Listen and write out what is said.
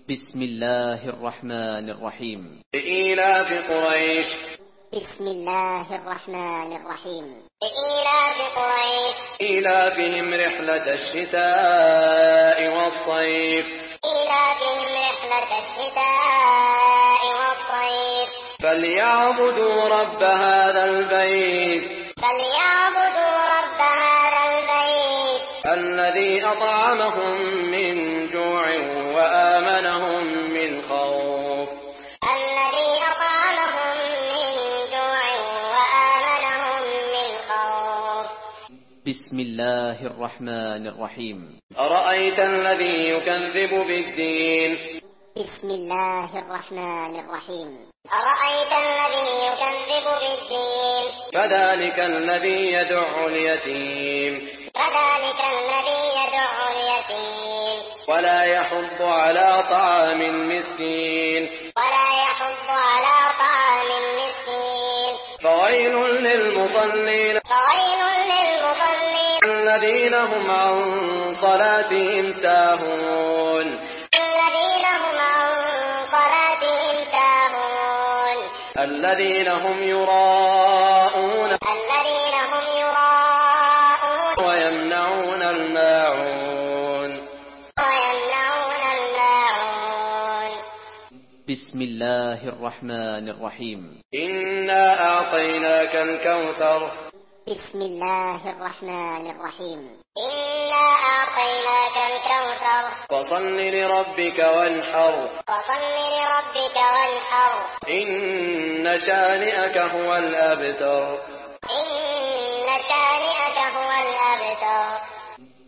بسم الله الرحمن الرحيم. لإيلاف قريش. بسم الله الرحمن الرحيم. لإيلاف قريش. إيلافهم رحلة الشتاء والصيف. إيلافهم رحلة الشتاء والصيف. فليعبدوا رب هذا البيت. فليعبدوا رب هذا البيت. الذي أطعمهم من جوع وآمنهم من خوف. الذي أطعمهم من جوع وآمنهم من خوف. بسم الله الرحمن الرحيم. أرأيت الذي يكذب بالدين. بسم الله الرحمن الرحيم. أرأيت الذي يكذب بالدين. فذلك الذي يدع اليتيم. فذلك الذي يدع اليتيم. ولا يحض على طعام المسكين. ولا يحض على طعام المسكين. فويل للمصلين. فويل للمصلين. الذين هم عن صلاتهم ساهون. الذين هم عن صلاتهم ساهون. الذين هم يراءون. الذين هم يراءون. ويمنعون الماعون. ويمنعون الماعون. بسم الله الرحمن الرحيم. إنا أعطيناك الكوثر. بسم الله الرحمن الرحيم. إنا أعطيناك الكوثر. فصل لربك وانحر. فصل لربك وانحر. إن شانئك هو الأبتر. إن شانئك